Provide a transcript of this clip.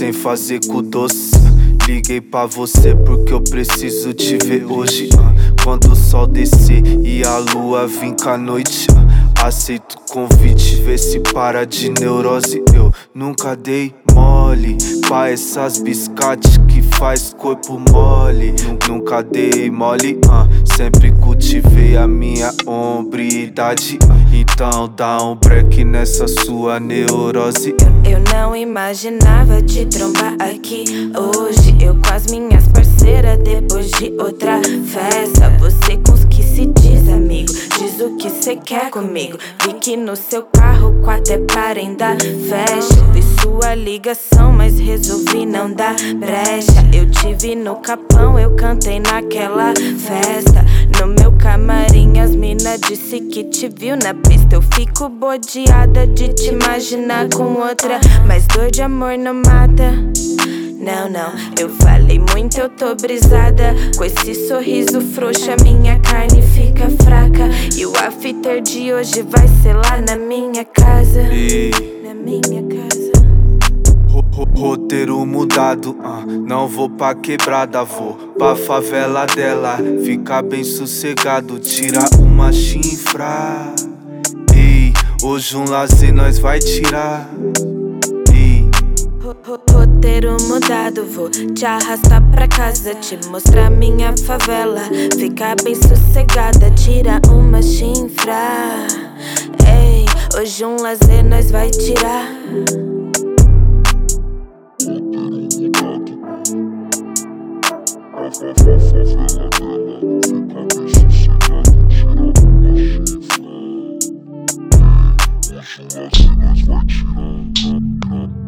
sem fazer com doce. Liguei pra você porque eu preciso te ver hoje. Quando o sol descer e a lua vir com a noite, aceito o convite, vê se para de neurose. Eu nunca dei mole pra essas biscates que faz corpo mole. Nunca dei mole, sempre cultivei a minha hombridade. Então dá um break nessa sua neurose. Eu não imaginava te trombar aqui hoje. Eu com as minhas parceiras depois de outra festa. Você com os que se diz amigo, diz o que cê quer comigo. Vi que no seu carro o quarto é para dar festa. Vi sua ligação, mas resolvi não dar brecha. Eu te vi no Capão, eu cantei naquela festa. No meu camarim as mina disse que te viu na pista. Eu fico bodeada de te imaginar com outra, mas dor de amor não mata. Não, não, eu falei muito, eu tô brisada. Com esse sorriso frouxo a minha carne fica fraca. E o after de hoje vai ser lá na minha casa. Na minha casa. Roteiro mudado, não vou pra quebrada, vou pra favela dela. Ficar bem sossegado, tirar uma chifra. Ei, hoje um lazer nós vai tirar. Roteiro mudado, vou te arrastar pra casa, te mostrar minha favela. Ficar bem sossegada, tira uma chifra. Ei, hoje um lazer nós vai tirar. Nós vai tirar.